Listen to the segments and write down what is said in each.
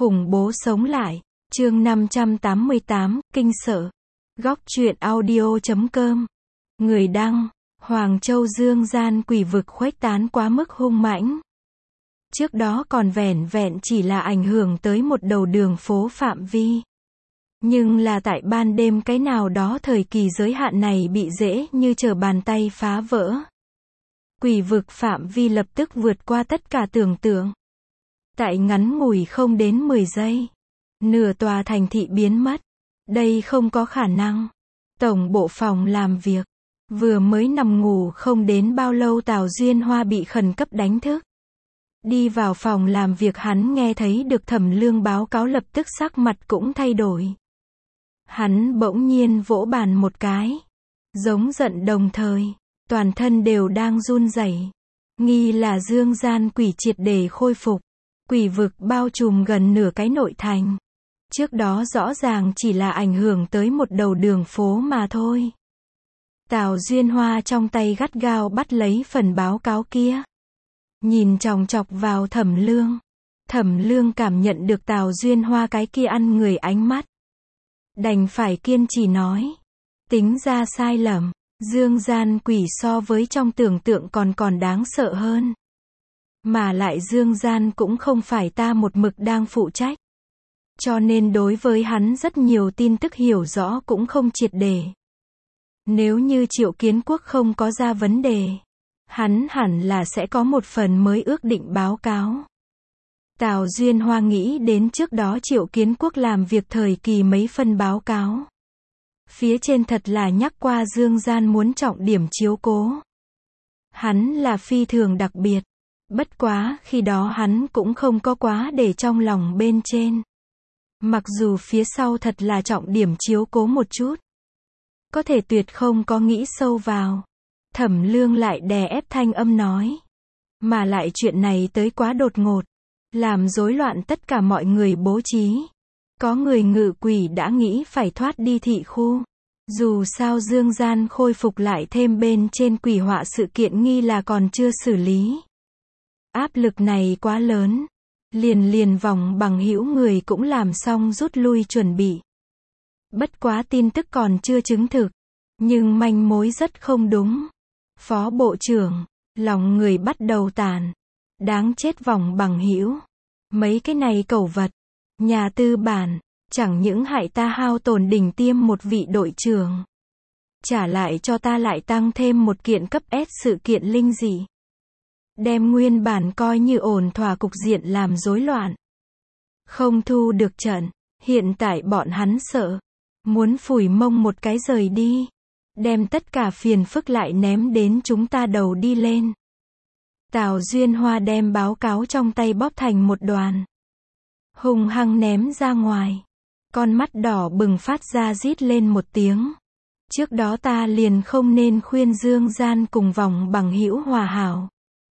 Khủng bố sống lại. Chương 588, kinh sợ. Góc truyện audio.com. Người đăng, Hoàng Châu dương gian quỷ vực khuếch tán quá mức hung mãnh. Trước đó còn vẻn vẹn chỉ là ảnh hưởng tới một đầu đường phố phạm vi. Nhưng là tại ban đêm cái nào đó thời kỳ giới hạn này bị dễ như trở bàn tay phá vỡ. Quỷ vực phạm vi lập tức vượt qua tất cả tưởng tượng. Tại ngắn ngủi không đến 10 giây, nửa tòa thành thị biến mất. Đây không có khả năng. Tổng bộ phòng làm việc, vừa mới nằm ngủ không đến bao lâu Tào Duyên Hoa bị khẩn cấp đánh thức. Đi vào phòng làm việc hắn nghe thấy được Thẩm Lương báo cáo lập tức sắc mặt cũng thay đổi. Hắn bỗng nhiên vỗ bàn một cái. Giống giận đồng thời, toàn thân đều đang run rẩy. Nghi là dương gian quỷ triệt để khôi phục. Quỷ vực bao trùm gần nửa cái nội thành. Trước đó rõ ràng chỉ là ảnh hưởng tới một đầu đường phố mà thôi. Tào Duyên Hoa trong tay gắt gao bắt lấy phần báo cáo kia. Nhìn chòng chọc vào Thẩm Lương. Thẩm Lương cảm nhận được Tào Duyên Hoa cái kia ăn người ánh mắt. Đành phải kiên trì nói. Tính ra sai lầm. Dương gian quỷ so với trong tưởng tượng còn đáng sợ hơn. Mà lại dương gian cũng không phải ta một mực đang phụ trách. Cho nên đối với hắn rất nhiều tin tức hiểu rõ cũng không triệt để. Nếu như Triệu Kiến Quốc không có ra vấn đề, hắn hẳn là sẽ có một phần mới ước định báo cáo. Tào Duyên Hoa nghĩ đến trước đó Triệu Kiến Quốc làm việc thời kỳ mấy phần báo cáo. Phía trên thật là nhắc qua dương gian muốn trọng điểm chiếu cố. Hắn là phi thường đặc biệt. Bất quá, khi đó hắn cũng không có quá để trong lòng bên trên. Mặc dù phía sau thật là trọng điểm chiếu cố một chút. Có thể tuyệt không có nghĩ sâu vào. Thẩm Lương lại đè ép thanh âm nói. Mà lại chuyện này tới quá đột ngột. Làm rối loạn tất cả mọi người bố trí. Có người ngự quỷ đã nghĩ phải thoát đi thị khu. Dù sao dương gian khôi phục lại thêm bên trên quỷ họa sự kiện nghi là còn chưa xử lý. Áp lực này quá lớn. Liền vòng bằng hữu người cũng làm xong rút lui chuẩn bị. Bất quá tin tức còn chưa chứng thực. Nhưng manh mối rất không đúng. Phó bộ trưởng, lòng người bắt đầu tàn. Đáng chết vòng bằng hữu. Mấy cái này cẩu vật. Nhà tư bản, chẳng những hại ta hao tổn đỉnh tiêm một vị đội trưởng. Trả lại cho ta lại tăng thêm một kiện cấp S sự kiện linh dị. Đem nguyên bản coi như ổn thỏa cục diện làm rối loạn. Không thu được trận, hiện tại bọn hắn sợ. Muốn phủi mông một cái rời đi. Đem tất cả phiền phức lại ném đến chúng ta đầu đi lên. Tào Duyên Hoa đem báo cáo trong tay bóp thành một đoàn. Hung hăng ném ra ngoài. Con mắt đỏ bừng phát ra rít lên một tiếng. Trước đó ta liền không nên khuyên dương gian cùng vòng bằng hữu hòa hảo.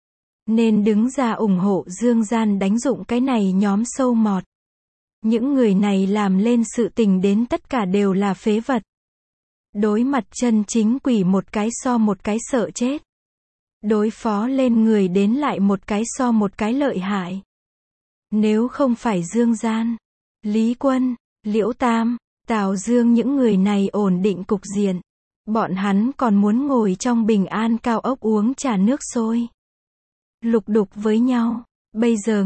Nên đứng ra ủng hộ dương gian đánh dụng cái này nhóm sâu mọt. Những người này làm lên sự tình đến tất cả đều là phế vật. Đối mặt chân chính quỷ một cái so một cái sợ chết. Đối phó lên người đến lại một cái so một cái lợi hại. Nếu không phải dương gian, Lý Quân, Liễu Tam, Tào Dương những người này ổn định cục diện. Bọn hắn còn muốn ngồi trong bình an cao ốc uống trà nước sôi. Lục đục với nhau. Bây giờ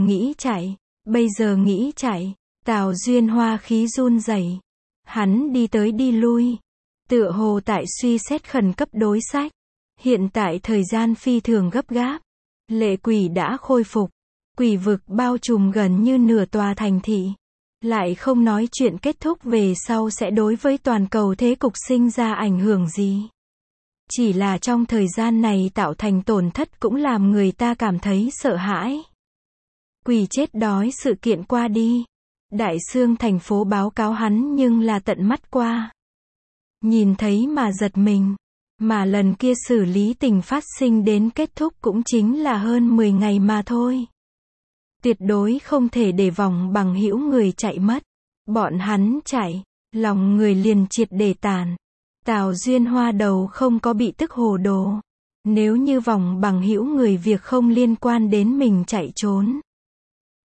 nghĩ chạy. Tào Duyên Hoa khí run rẩy. Hắn đi tới đi lui. Tựa hồ tại suy xét khẩn cấp đối sách. Hiện tại thời gian phi thường gấp gáp. Lệ quỷ đã khôi phục. Quỷ vực bao trùm gần như nửa tòa thành thị. Lại không nói chuyện kết thúc về sau sẽ đối với toàn cầu thế cục sinh ra ảnh hưởng gì. Chỉ là trong thời gian này tạo thành tổn thất cũng làm người ta cảm thấy sợ hãi. Quỷ chết đói sự kiện qua đi. Đại Xương thành phố báo cáo hắn nhưng là tận mắt qua. Nhìn thấy mà giật mình. Mà lần kia xử lý tình phát sinh đến kết thúc cũng chính là hơn 10 ngày mà thôi. Tuyệt đối không thể để vòng bằng hữu người chạy mất. Bọn hắn chạy, lòng người liền triệt để tàn. Tào Duyên Hoa đầu không có bị tức hồ đồ. Nếu như vòng bằng hữu người việc không liên quan đến mình chạy trốn.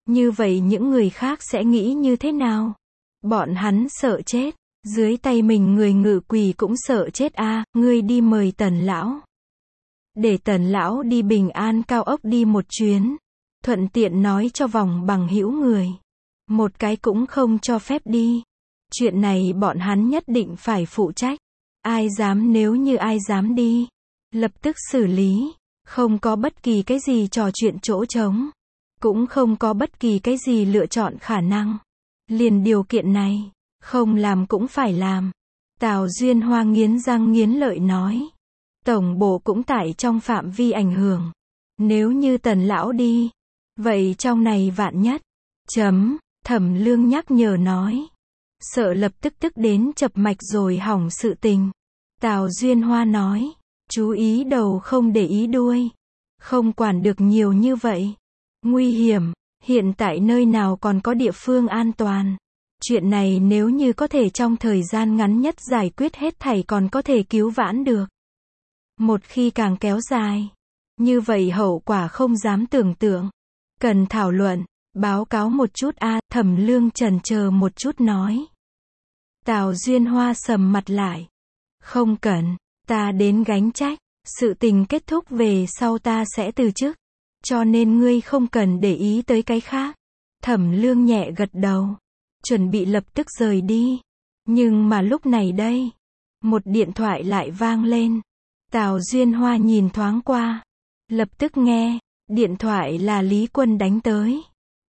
Như vậy những người khác sẽ nghĩ như thế nào? Bọn hắn sợ chết. Dưới tay mình người ngự quỷ cũng sợ chết a. Ngươi đi mời Tần lão. Để Tần lão đi Bình An cao ốc đi một chuyến. Thuận tiện nói cho vòng bằng hữu người. Một cái cũng không cho phép đi. Chuyện này bọn hắn nhất định phải phụ trách. Ai dám, nếu như ai dám đi, lập tức xử lý. Không có bất kỳ cái gì trò chuyện chỗ trống. Cũng không có bất kỳ cái gì lựa chọn khả năng. Liền điều kiện này, không làm cũng phải làm. Tào Duyên Hoa nghiến răng nghiến lợi nói. Tổng bộ cũng tại trong phạm vi ảnh hưởng. Nếu như Tần lão đi, vậy trong này vạn nhất. Thẩm Lương nhắc nhở nói. Sợ lập tức tức đến chập mạch rồi hỏng sự tình. Tào Duyên Hoa nói. Chú ý đầu không để ý đuôi. Không quản được nhiều như vậy. Nguy hiểm. Hiện tại nơi nào còn có địa phương an toàn. Chuyện này nếu như có thể trong thời gian ngắn nhất giải quyết hết thảy còn có thể cứu vãn được. Một khi càng kéo dài, như vậy hậu quả không dám tưởng tượng. Cần thảo luận, báo cáo một chút a. Thẩm Lương chần chờ một chút nói. Tào Duyên Hoa sầm mặt lại. Không cần, ta đến gánh trách. Sự tình kết thúc về sau ta sẽ từ chức. Cho nên ngươi không cần để ý tới cái khác. Thẩm Lương nhẹ gật đầu. Chuẩn bị lập tức rời đi. Nhưng mà lúc này đây, một điện thoại lại vang lên. Tào Duyên Hoa nhìn thoáng qua. Lập tức nghe, điện thoại là Lý Quân đánh tới.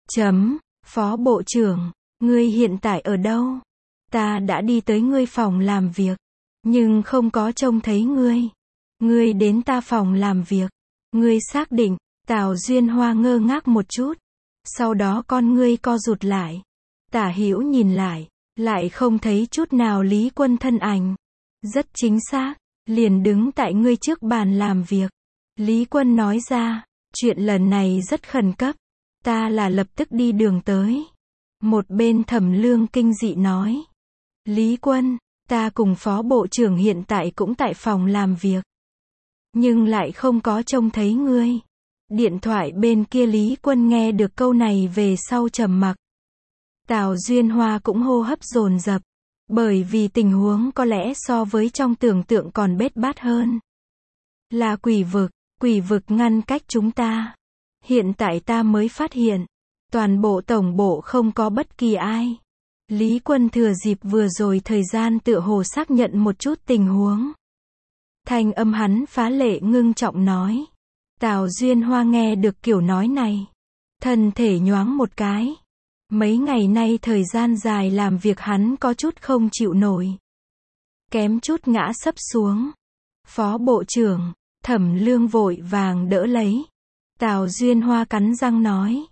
Phó Bộ trưởng, ngươi hiện tại ở đâu? Ta đã đi tới ngươi phòng làm việc, nhưng không có trông thấy ngươi. Ngươi đến ta phòng làm việc. Ngươi xác định? Tào Duyên Hoa ngơ ngác một chút. Sau đó con ngươi co rụt lại. Tả hữu nhìn lại không thấy chút nào Lý Quân thân ảnh. Rất chính xác, liền đứng tại ngươi trước bàn làm việc. Lý Quân nói ra, chuyện lần này rất khẩn cấp. Ta là lập tức đi đường tới. Một bên Thẩm Lương kinh dị nói. Lý Quân, ta cùng Phó Bộ trưởng hiện tại cũng tại phòng làm việc. Nhưng lại không có trông thấy ngươi. Điện thoại bên kia Lý Quân nghe được câu này về sau trầm mặc. Tào Duyên Hoa cũng hô hấp dồn dập. Bởi vì tình huống có lẽ so với trong tưởng tượng còn bết bát hơn. Là quỷ vực ngăn cách chúng ta. Hiện tại ta mới phát hiện, toàn bộ tổng bộ không có bất kỳ ai. Lý Quân thừa dịp vừa rồi thời gian tựa hồ xác nhận một chút tình huống. Thanh âm hắn phá lệ ngưng trọng nói. Tào Duyên Hoa nghe được kiểu nói này. Thân thể nhoáng một cái. Mấy ngày nay thời gian dài làm việc hắn có chút không chịu nổi. Kém chút ngã sấp xuống. Phó Bộ trưởng, Thẩm Lương vội vàng đỡ lấy. Tào Duyên Hoa cắn răng nói.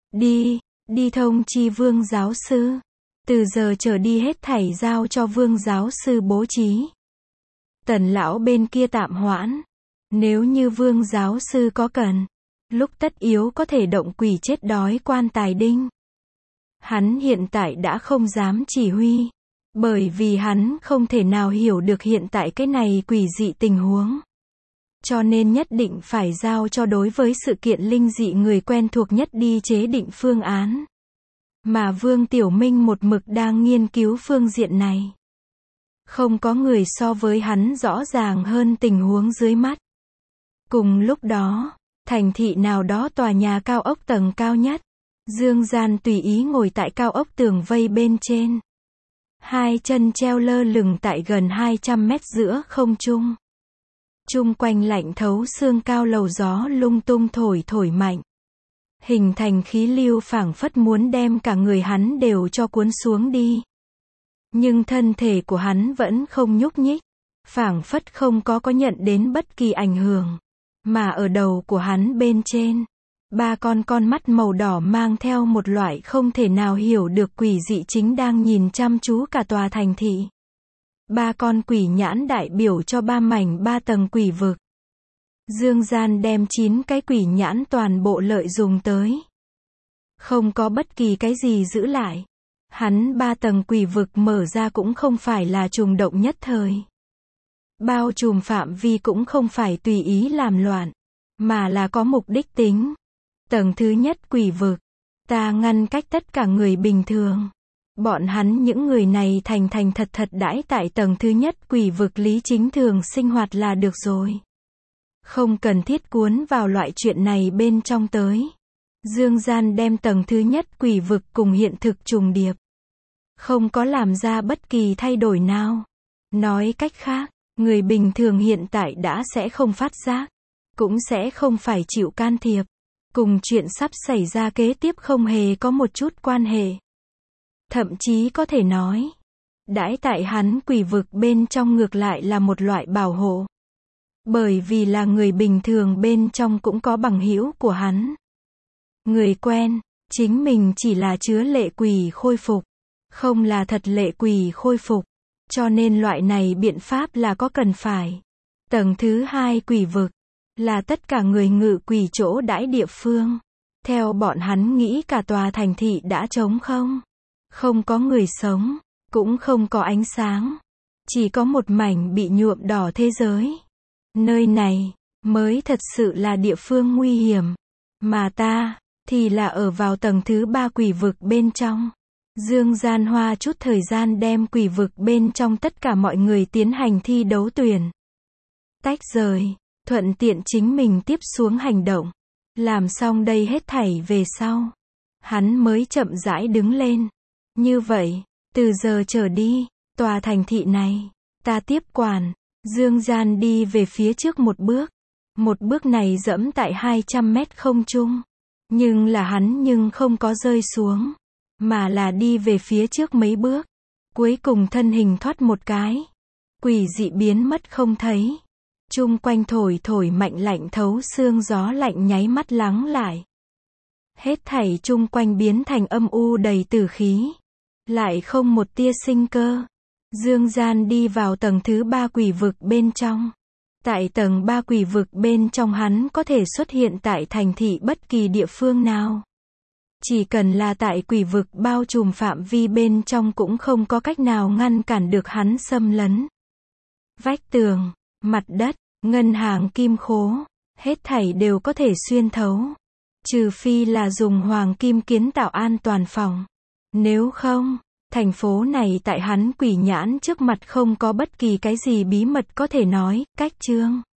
Đi thông chi Vương giáo sư. Từ giờ trở đi hết thảy giao cho Vương giáo sư bố trí. Tần lão bên kia tạm hoãn. Nếu như Vương giáo sư có cần, lúc tất yếu có thể động quỷ chết đói quan tài đinh. Hắn hiện tại đã không dám chỉ huy. Bởi vì hắn không thể nào hiểu được hiện tại cái này quỷ dị tình huống. Cho nên nhất định phải giao cho đối với sự kiện linh dị người quen thuộc nhất đi chế định phương án. Mà Vương Tiểu Minh một mực đang nghiên cứu phương diện này. Không có người so với hắn rõ ràng hơn tình huống dưới mắt. Cùng lúc đó, thành thị nào đó tòa nhà cao ốc tầng cao nhất. Dương Gian tùy ý ngồi tại cao ốc tường vây bên trên. Hai chân treo lơ lửng tại gần 200 mét giữa không trung. Chung quanh lạnh thấu xương cao lầu gió lung tung thổi mạnh. Hình thành khí lưu phảng phất muốn đem cả người hắn đều cho cuốn xuống đi. Nhưng thân thể của hắn vẫn không nhúc nhích. Phảng phất không có nhận đến bất kỳ ảnh hưởng. Mà ở đầu của hắn bên trên, 3 con mắt màu đỏ mang theo một loại không thể nào hiểu được quỷ dị chính đang nhìn chăm chú cả tòa thành thị. 3 con quỷ nhãn đại biểu cho 3 mảnh 3 tầng quỷ vực. Dương Gian đem 9 cái quỷ nhãn toàn bộ lợi dùng tới. Không có bất kỳ cái gì giữ lại. Hắn 3 tầng quỷ vực mở ra cũng không phải là trùng động nhất thời. Bao trùm phạm vi cũng không phải tùy ý làm loạn, mà là có mục đích tính. Tầng thứ nhất quỷ vực, Ta ngăn cách tất cả người bình thường. Bọn hắn những người này thành thành thật thật đãi tại tầng thứ nhất quỷ vực lý chính thường sinh hoạt là được rồi. Không cần thiết cuốn vào loại chuyện này bên trong tới. Dương gian đem tầng thứ nhất quỷ vực cùng hiện thực trùng điệp. Không có làm ra bất kỳ thay đổi nào. Nói cách khác, người bình thường hiện tại đã sẽ không phát giác. Cũng sẽ không phải chịu can thiệp. Cùng chuyện sắp xảy ra kế tiếp không hề có một chút quan hệ. Thậm chí có thể nói, đãi tại hắn quỷ vực bên trong ngược lại là một loại bảo hộ. Bởi vì là người bình thường bên trong cũng có bằng hữu của hắn. Người quen, chính mình chỉ là chứa lệ quỷ khôi phục, không là thật lệ quỷ khôi phục. Cho nên loại này biện pháp là có cần phải. Tầng thứ hai quỷ vực, là tất cả người ngự quỷ chỗ đãi địa phương. Theo bọn hắn nghĩ cả tòa thành thị đã trống không. Không có người sống, cũng không có ánh sáng. Chỉ có một mảnh bị nhuộm đỏ thế giới. Nơi này, mới thật sự là địa phương nguy hiểm. Mà ta, thì là ở vào tầng thứ ba quỷ vực bên trong. Dương Gian hoa chút thời gian đem quỷ vực bên trong tất cả mọi người tiến hành thi đấu tuyển. Tách rời, thuận tiện chính mình tiếp xuống hành động. Làm xong đây hết thảy về sau. Hắn mới chậm rãi đứng lên. Như vậy, từ giờ trở đi, tòa thành thị này, ta tiếp quản. Dương Gian đi về phía trước một bước. Một bước này dẫm tại 200 mét không trung. Nhưng là hắn nhưng không có rơi xuống. Mà là đi về phía trước mấy bước. Cuối cùng thân hình thoát một cái. Quỷ dị biến mất không thấy. Chung quanh thổi thổi mạnh lạnh thấu xương gió lạnh nháy mắt lắng lại. Hết thảy chung quanh biến thành âm u đầy tử khí. Lại không một tia sinh cơ. Dương Gian đi vào tầng thứ ba quỷ vực bên trong. Tại tầng ba quỷ vực bên trong hắn có thể xuất hiện tại thành thị bất kỳ địa phương nào. Chỉ cần là tại quỷ vực bao trùm phạm vi bên trong cũng không có cách nào ngăn cản được hắn xâm lấn. Vách tường, mặt đất, ngân hàng kim khố, hết thảy đều có thể xuyên thấu. Trừ phi là dùng hoàng kim kiến tạo an toàn phòng. Nếu không, thành phố này tại hắn quỷ nhãn trước mặt không có bất kỳ cái gì bí mật có thể nói, cách chương.